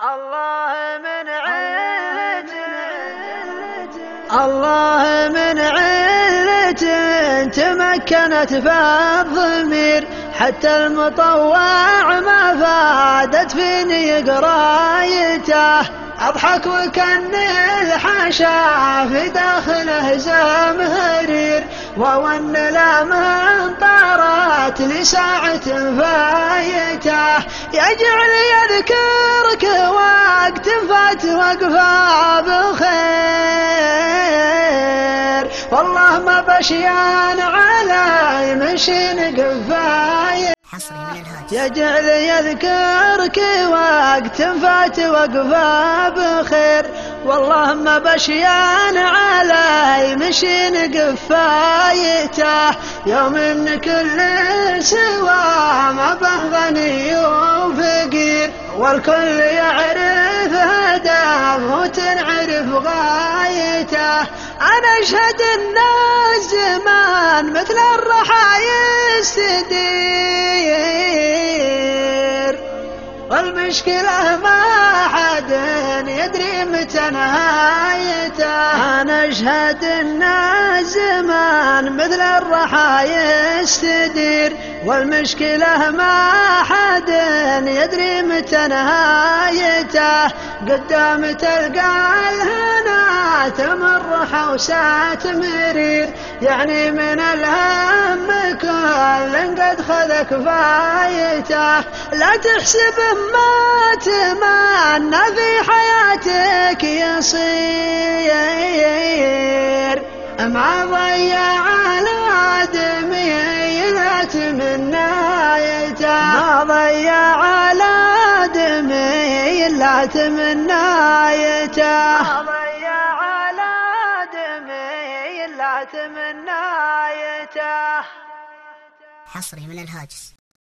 الله من علة تمكنت في الضمير، حتى المطوع ما فادت فيني قرايته. أضحك وكان الحاشا في داخله زمهرير، وأن لا من طارت لساعة فايته. يجعل يذكرك وقت فات وقفا بخير، والله ما بشيان علي مشين قفايته. يجعل يذكرك وقت فات وقفا بخير، والله ما بشيان علي مشين قفايته. يوم ان كل سوا ما به غني وفقير، والكل يعرف هداه وتنعرف غايته. انا اشهد ان الزمان مثل الرحى يستدير، والمشكلة ما حد يدري متى نهايته. أنا أشهد أن الزمان مثل الرحى يستدير، والمشكلة ما حد يدري متى نهايته. قدام تلقى الهنا تمر حوسات مرير، يعني من الهم كل قد خذ كفايته. لا تحسب ما تمنى في حياتك يصير، ما ضيع الآدمي لا تمنايته. ما ضيع الآدمي لا تمنايته. ما ضيع الآدمي لا تمنايته. حصري من الهاجس.